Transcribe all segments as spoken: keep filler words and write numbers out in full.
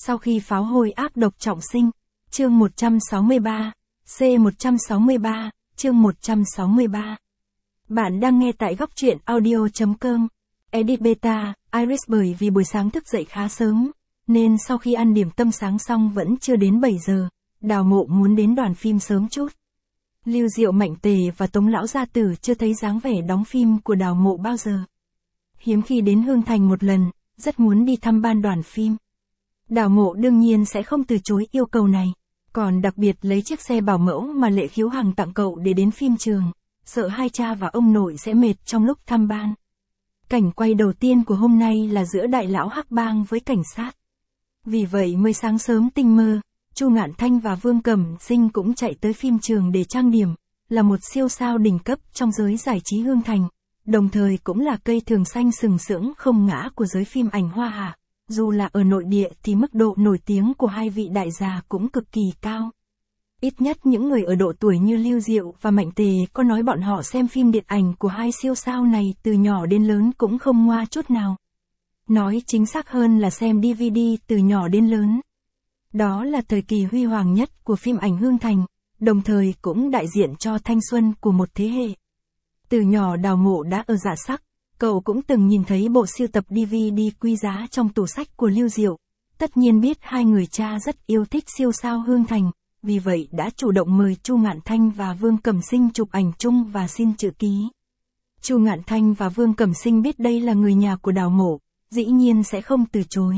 Sau khi pháo hôi ác độc trọng sinh, chương một trăm sáu mươi ba, C một trăm sáu mươi ba, chương một trăm sáu mươi ba. Bạn đang nghe tại góc truyện audio.com. Edit Beta, Iris bởi vì buổi sáng thức dậy khá sớm, nên sau khi ăn điểm tâm sáng xong vẫn chưa đến bảy giờ, Đào Mộ muốn đến đoàn phim sớm chút. Lưu Diệu, Mạnh Tề và Tống Lão Gia Tử chưa thấy dáng vẻ đóng phim của Đào Mộ bao giờ. Hiếm khi đến Hương Thành một lần, rất muốn đi thăm ban đoàn phim. Đào Mộ đương nhiên sẽ không từ chối yêu cầu này, còn đặc biệt lấy chiếc xe bảo mẫu mà Lệ Khiếu Hằng tặng cậu để đến phim trường, sợ hai cha và ông nội sẽ mệt trong lúc thăm ban. Cảnh quay đầu tiên của hôm nay là giữa đại lão Hắc Bang với cảnh sát. Vì vậy mới sáng sớm tinh mơ, Chu Ngạn Thanh và Vương Cẩm Sinh cũng chạy tới phim trường để trang điểm, là một siêu sao đỉnh cấp trong giới giải trí Hương Thành, đồng thời cũng là cây thường xanh sừng sững không ngã của giới phim ảnh Hoa Hạ. Dù là ở nội địa thì mức độ nổi tiếng của hai vị đại gia cũng cực kỳ cao. Ít nhất những người ở độ tuổi như Lưu Diệu và Mạnh Tề có nói bọn họ xem phim điện ảnh của hai siêu sao này từ nhỏ đến lớn cũng không ngoa chút nào. Nói chính xác hơn là xem đê vê đê từ nhỏ đến lớn. Đó là thời kỳ huy hoàng nhất của phim ảnh Hương Thành, đồng thời cũng đại diện cho thanh xuân của một thế hệ. Từ nhỏ Đào Mộ đã ở dạ sắc, cậu cũng từng nhìn thấy bộ sưu tập đê vê đê quý giá trong tủ sách của Lưu Diệu. Tất nhiên biết hai người cha rất yêu thích siêu sao Hương Thành, vì vậy đã chủ động mời Chu Ngạn Thanh và Vương Cẩm Sinh chụp ảnh chung và xin chữ ký. Chu Ngạn Thanh và Vương Cẩm Sinh biết đây là người nhà của Đào Mộ, dĩ nhiên sẽ không từ chối.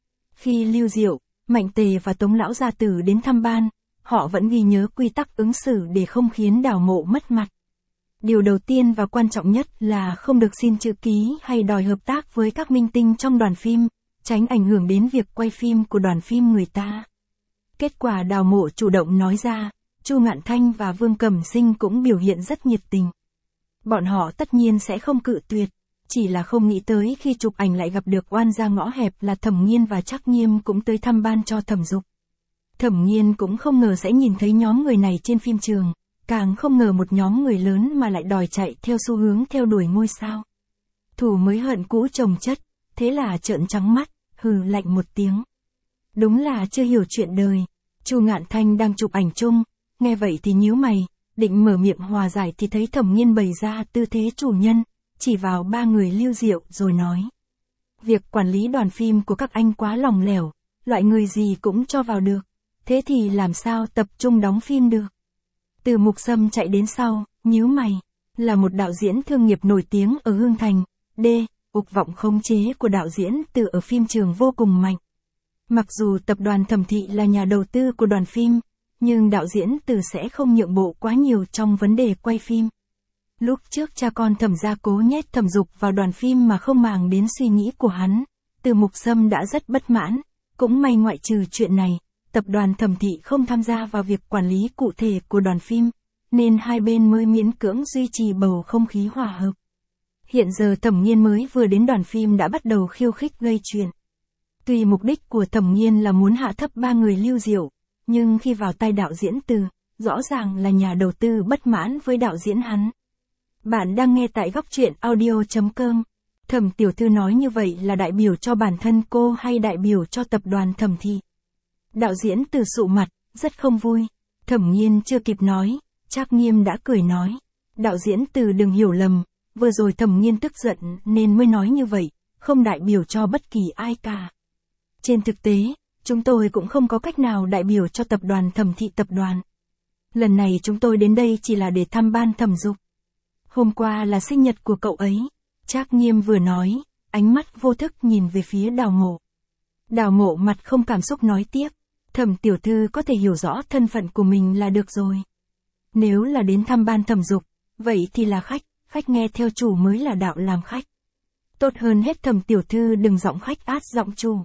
Khi Lưu Diệu, Mạnh Tề và Tống Lão Gia Tử đến thăm ban, họ vẫn ghi nhớ quy tắc ứng xử để không khiến Đào Mộ mất mặt. Điều đầu tiên và quan trọng nhất là không được xin chữ ký hay đòi hợp tác với các minh tinh trong đoàn phim, tránh ảnh hưởng đến việc quay phim của đoàn phim người ta. Kết quả Đào Mộ chủ động nói ra, Chu Ngạn Thanh và Vương Cẩm Sinh cũng biểu hiện rất nhiệt tình. Bọn họ tất nhiên sẽ không cự tuyệt, chỉ là không nghĩ tới khi chụp ảnh lại gặp được oan gia ngõ hẹp là Thẩm Nghiên và Trác Nghiêm cũng tới thăm ban cho Thẩm Dục. Thẩm Nghiên cũng không ngờ sẽ nhìn thấy nhóm người này trên phim trường, càng không ngờ một nhóm người lớn mà lại đòi chạy theo xu hướng theo đuổi ngôi sao. Thù mới hận cũ chồng chất, thế là trợn trắng mắt, hừ lạnh một tiếng. Đúng là chưa hiểu chuyện đời. Chu Ngạn Thanh đang chụp ảnh chung, nghe vậy thì nhíu mày, định mở miệng hòa giải thì thấy Thẩm Nghiên bày ra tư thế chủ nhân, chỉ vào ba người Lưu Diệu rồi nói. Việc quản lý đoàn phim của các anh quá lỏng lẻo, loại người gì cũng cho vào được, thế thì làm sao tập trung đóng phim được. Từ Mục Sâm chạy đến sau, nhíu mày, là một đạo diễn thương nghiệp nổi tiếng ở Hương Thành, D, ục vọng khống chế của đạo diễn Từ ở phim trường vô cùng mạnh. Mặc dù tập đoàn Thẩm Thị là nhà đầu tư của đoàn phim, nhưng đạo diễn Từ sẽ không nhượng bộ quá nhiều trong vấn đề quay phim. Lúc trước cha con Thẩm gia cố nhét Thẩm Dục vào đoàn phim mà không màng đến suy nghĩ của hắn, Từ Mục Sâm đã rất bất mãn, cũng may ngoại trừ chuyện này, tập đoàn Thẩm Thị không tham gia vào việc quản lý cụ thể của đoàn phim, nên hai bên mới miễn cưỡng duy trì bầu không khí hòa hợp. Hiện giờ Thẩm Nghiên mới vừa đến đoàn phim đã bắt đầu khiêu khích gây chuyện. Tuy mục đích của Thẩm Nghiên là muốn hạ thấp ba người Lưu Diệu, nhưng khi vào tay đạo diễn Từ, rõ ràng là nhà đầu tư bất mãn với đạo diễn hắn. Bạn đang nghe tại góc truyện audio.com. Thẩm tiểu thư nói như vậy là đại biểu cho bản thân cô hay đại biểu cho tập đoàn Thẩm Thị? Đạo diễn Từ sụ mặt, rất không vui. Thẩm Nghiên chưa kịp nói, Trác Nghiêm đã cười nói. Đạo diễn Từ đừng hiểu lầm, vừa rồi Thẩm Nghiên tức giận nên mới nói như vậy, không đại biểu cho bất kỳ ai cả. Trên thực tế, chúng tôi cũng không có cách nào đại biểu cho tập đoàn Thẩm Thị tập đoàn. Lần này chúng tôi đến đây chỉ là để thăm ban Thẩm Dục. Hôm qua là sinh nhật của cậu ấy. Trác Nghiêm vừa nói, ánh mắt vô thức nhìn về phía Đào Mộ. Đào Mộ mặt không cảm xúc nói tiếp, Thẩm tiểu thư có thể hiểu rõ thân phận của mình là được rồi. Nếu là đến thăm ban Thẩm Dục, vậy thì là khách, khách nghe theo chủ mới là đạo làm khách. Tốt hơn hết Thẩm tiểu thư đừng giọng khách át giọng chủ.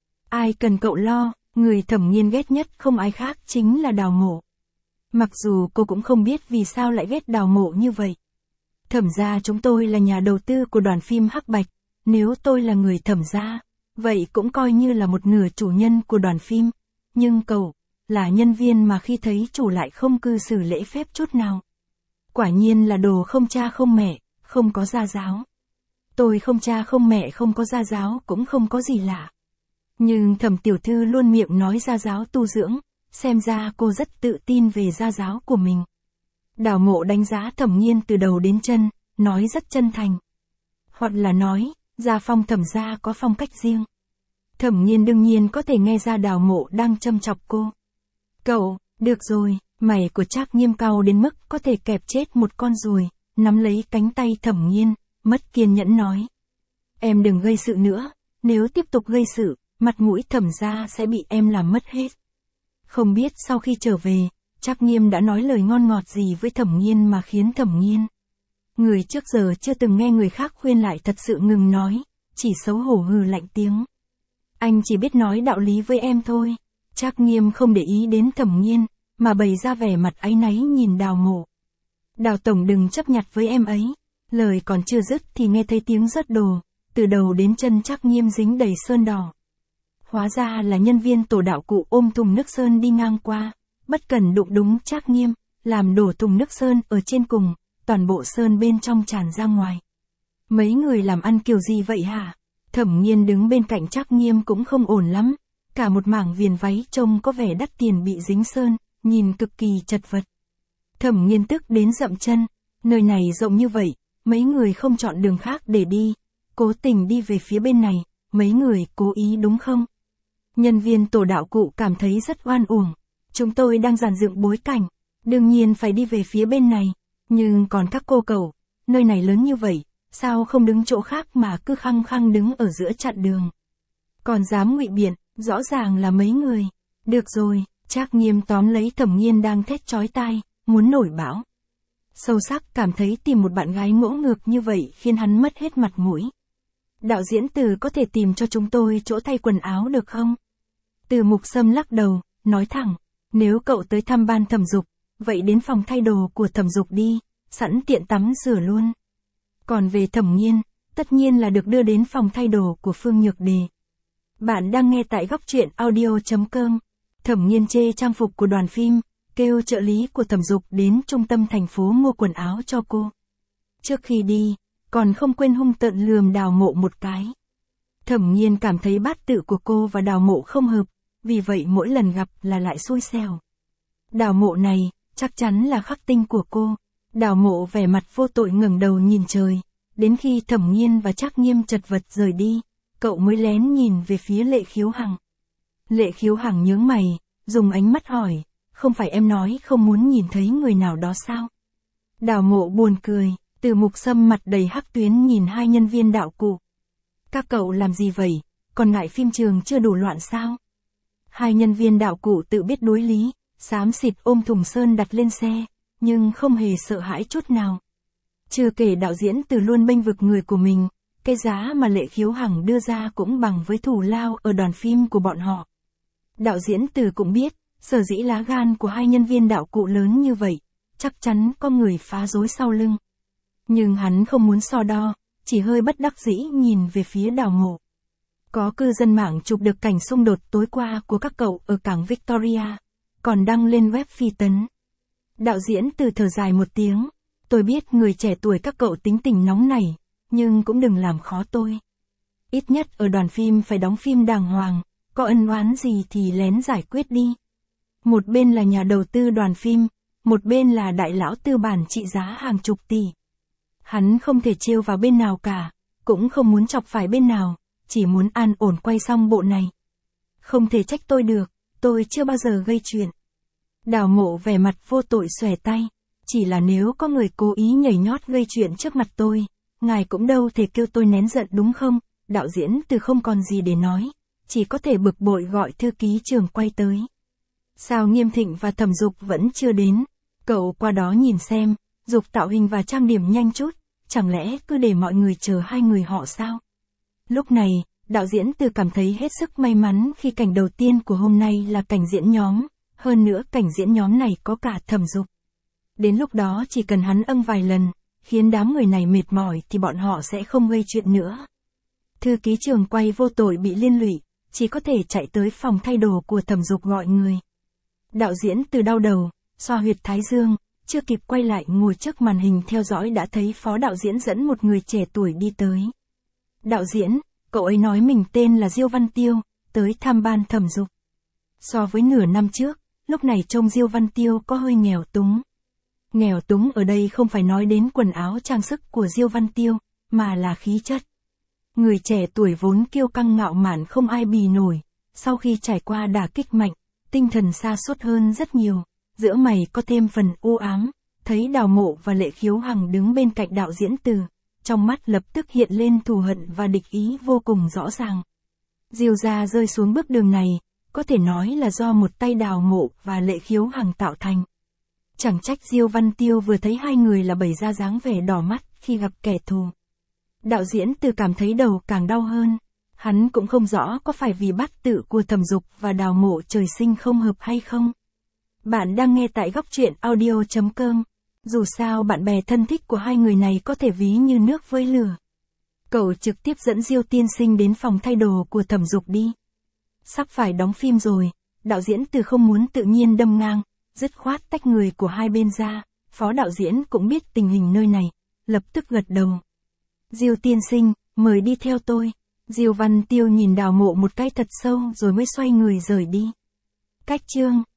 Ai cần cậu lo, người Thẩm Nghiên ghét nhất không ai khác chính là Đào Mộ. Mặc dù cô cũng không biết vì sao lại ghét Đào Mộ như vậy. Thẩm gia chúng tôi là nhà đầu tư của đoàn phim Hắc Bạch, nếu tôi là người Thẩm gia, vậy cũng coi như là một nửa chủ nhân của đoàn phim, nhưng cậu, là nhân viên mà khi thấy chủ lại không cư xử lễ phép chút nào. Quả nhiên là đồ không cha không mẹ, không có gia giáo. Tôi không cha không mẹ không có gia giáo cũng không có gì lạ. Nhưng Thẩm tiểu thư luôn miệng nói gia giáo tu dưỡng, xem ra cô rất tự tin về gia giáo của mình. Đào Mộ đánh giá Thẩm Nghiên từ đầu đến chân, nói rất chân thành. Hoặc là nói, gia phong Thẩm gia có phong cách riêng. Thẩm Nghiên đương nhiên có thể nghe ra Đào Mộ đang châm chọc cô. Cậu, được rồi, mày của Trác Nghiêm cau đến mức có thể kẹp chết một con ruồi, nắm lấy cánh tay Thẩm Nghiên, mất kiên nhẫn nói. Em đừng gây sự nữa, nếu tiếp tục gây sự, mặt mũi Thẩm gia sẽ bị em làm mất hết. Không biết sau khi trở về, Trác Nghiêm đã nói lời ngon ngọt gì với Thẩm Nghiên mà khiến Thẩm Nghiên. Người trước giờ chưa từng nghe người khác khuyên lại thật sự ngừng nói, chỉ xấu hổ hừ lạnh tiếng. Anh chỉ biết nói đạo lý với em thôi. Trác Nghiêm không để ý đến Thẩm Nghiên, mà bày ra vẻ mặt áy náy nhìn Đào Mộ. Đào tổng đừng chấp nhặt với em ấy. Lời còn chưa dứt thì nghe thấy tiếng rớt đồ, từ đầu đến chân Trác Nghiêm dính đầy sơn đỏ. Hóa ra là nhân viên tổ đạo cụ ôm thùng nước sơn đi ngang qua, bất cẩn đụng đúng Trác Nghiêm, làm đổ thùng nước sơn ở trên cùng, toàn bộ sơn bên trong tràn ra ngoài. Mấy người làm ăn kiểu gì vậy hả? Thẩm Nghiên đứng bên cạnh Trác Nghiêm cũng không ổn lắm, cả một mảng viền váy trông có vẻ đắt tiền bị dính sơn, nhìn cực kỳ chật vật. Thẩm Nghiên tức đến dậm chân, nơi này rộng như vậy, mấy người không chọn đường khác để đi, cố tình đi về phía bên này, mấy người cố ý đúng không? Nhân viên tổ đạo cụ cảm thấy rất oan uổng, chúng tôi đang dàn dựng bối cảnh, đương nhiên phải đi về phía bên này, nhưng còn các cô cậu, nơi này lớn như vậy, sao không đứng chỗ khác mà cứ khăng khăng đứng ở giữa chặn đường. Còn dám ngụy biện, rõ ràng là mấy người. Được rồi, Trác Nghiêm tóm lấy Thẩm Nghiên đang thét chói tai, muốn nổi bão. Sâu sắc cảm thấy tìm một bạn gái ngỗ ngược như vậy khiến hắn mất hết mặt mũi. Đạo diễn Từ có thể tìm cho chúng tôi chỗ thay quần áo được không? Từ Mục Sâm lắc đầu, nói thẳng, nếu cậu tới thăm ban thẩm dục, vậy đến phòng thay đồ của thẩm dục đi, sẵn tiện tắm rửa luôn. Còn về Thẩm Nghiên, tất nhiên là được đưa đến phòng thay đồ của Phương Nhược Đề. Bạn đang nghe tại góc truyện audio chấm com. Thẩm Nghiên chê trang phục của đoàn phim, kêu trợ lý của thẩm dục đến trung tâm thành phố mua quần áo cho cô. Trước khi đi, còn không quên hung tợn lườm Đào Mộ một cái. Thẩm Nghiên cảm thấy bát tự của cô và Đào Mộ không hợp, vì vậy mỗi lần gặp là lại xui xẻo. Đào Mộ này, chắc chắn là khắc tinh của cô. Đào Mộ vẻ mặt vô tội ngẩng đầu nhìn trời, đến khi Thẩm Nghiên và Trác Nghiêm chật vật rời đi, cậu mới lén nhìn về phía Lệ Khiếu Hằng. Lệ Khiếu Hằng nhướng mày, dùng ánh mắt hỏi, không phải em nói không muốn nhìn thấy người nào đó sao? Đào Mộ buồn cười, Từ Mục Sâm mặt đầy hắc tuyến nhìn hai nhân viên đạo cụ. Các cậu làm gì vậy, còn ngại phim trường chưa đủ loạn sao? Hai nhân viên đạo cụ tự biết đối lý, xám xịt ôm thùng sơn đặt lên xe, nhưng không hề sợ hãi chút nào. Chưa kể đạo diễn Từ luôn bênh vực người của mình, cái giá mà Lệ Khiếu Hằng đưa ra cũng bằng với thù lao ở đoàn phim của bọn họ. Đạo diễn Từ cũng biết, sở dĩ lá gan của hai nhân viên đạo cụ lớn như vậy, chắc chắn có người phá rối sau lưng. Nhưng hắn không muốn so đo, chỉ hơi bất đắc dĩ nhìn về phía Đào Mộ. Có cư dân mạng chụp được cảnh xung đột tối qua của các cậu ở cảng Victoria, còn đăng lên web phi tấn. Đạo diễn Từ thở dài một tiếng, tôi biết người trẻ tuổi các cậu tính tình nóng nảy, nhưng cũng đừng làm khó tôi. Ít nhất ở đoàn phim phải đóng phim đàng hoàng, có ân oán gì thì lén giải quyết đi. Một bên là nhà đầu tư đoàn phim, một bên là đại lão tư bản trị giá hàng chục tỷ. Hắn không thể trêu vào bên nào cả, cũng không muốn chọc phải bên nào, chỉ muốn an ổn quay xong bộ này. Không thể trách tôi được, tôi chưa bao giờ gây chuyện. Đào Mộ vẻ mặt vô tội xòe tay, chỉ là nếu có người cố ý nhảy nhót gây chuyện trước mặt tôi, ngài cũng đâu thể kêu tôi nén giận đúng không? Đạo diễn Từ không còn gì để nói, chỉ có thể bực bội gọi thư ký trường quay tới. Sao Nghiêm Thịnh và Thẩm Dục vẫn chưa đến? Cậu qua đó nhìn xem, Dục tạo hình và trang điểm nhanh chút, chẳng lẽ cứ để mọi người chờ hai người họ sao? Lúc này, đạo diễn Từ cảm thấy hết sức may mắn khi cảnh đầu tiên của hôm nay là cảnh diễn nhóm, hơn nữa cảnh diễn nhóm này có cả Thẩm Dục. Đến lúc đó chỉ cần hắn âng vài lần, khiến đám người này mệt mỏi thì bọn họ sẽ không gây chuyện nữa. Thư ký trường quay vô tội bị liên lụy, chỉ có thể chạy tới phòng thay đồ của Thẩm Dục gọi người. Đạo diễn Từ đau đầu, xoa huyệt thái dương, chưa kịp quay lại ngồi trước màn hình theo dõi đã thấy phó đạo diễn dẫn một người trẻ tuổi đi tới. Đạo diễn, cậu ấy nói mình tên là Diêu Văn Tiêu, tới thăm ban thẩm dục. So với nửa năm trước, lúc này trông Diêu Văn Tiêu có hơi nghèo túng. Nghèo túng ở đây không phải nói đến quần áo trang sức của Diêu Văn Tiêu, mà là khí chất. Người trẻ tuổi vốn kiêu căng ngạo mạn không ai bì nổi, sau khi trải qua đả kích mạnh, tinh thần sa sút hơn rất nhiều, giữa mày có thêm phần u ám, thấy Đào Mộ và Lệ Khiếu Hằng đứng bên cạnh đạo diễn Từ, trong mắt lập tức hiện lên thù hận và địch ý vô cùng rõ ràng. Diêu gia rơi xuống bước đường này, có thể nói là do một tay Đào Mộ và Lệ Khiếu Hằng tạo thành. Chẳng trách Diêu Văn Tiêu vừa thấy hai người là bày ra dáng vẻ đỏ mắt khi gặp kẻ thù. Đạo diễn Từ cảm thấy đầu càng đau hơn. Hắn cũng không rõ có phải vì bát tự của Thẩm Dục và Đào Mộ trời sinh không hợp hay không. Bạn đang nghe tại góc truyện audio chấm com. Dù sao bạn bè thân thích của hai người này có thể ví như nước với lửa. Cậu trực tiếp dẫn Diêu tiên sinh đến phòng thay đồ của Thẩm Dục đi. Sắp phải đóng phim rồi, đạo diễn Từ không muốn tự nhiên đâm ngang, dứt khoát tách người của hai bên ra, phó đạo diễn cũng biết tình hình nơi này, lập tức gật đầu. Diêu tiên sinh, mời đi theo tôi. Diêu Văn Tiêu nhìn Đào Mộ một cái thật sâu rồi mới xoay người rời đi. Cách chương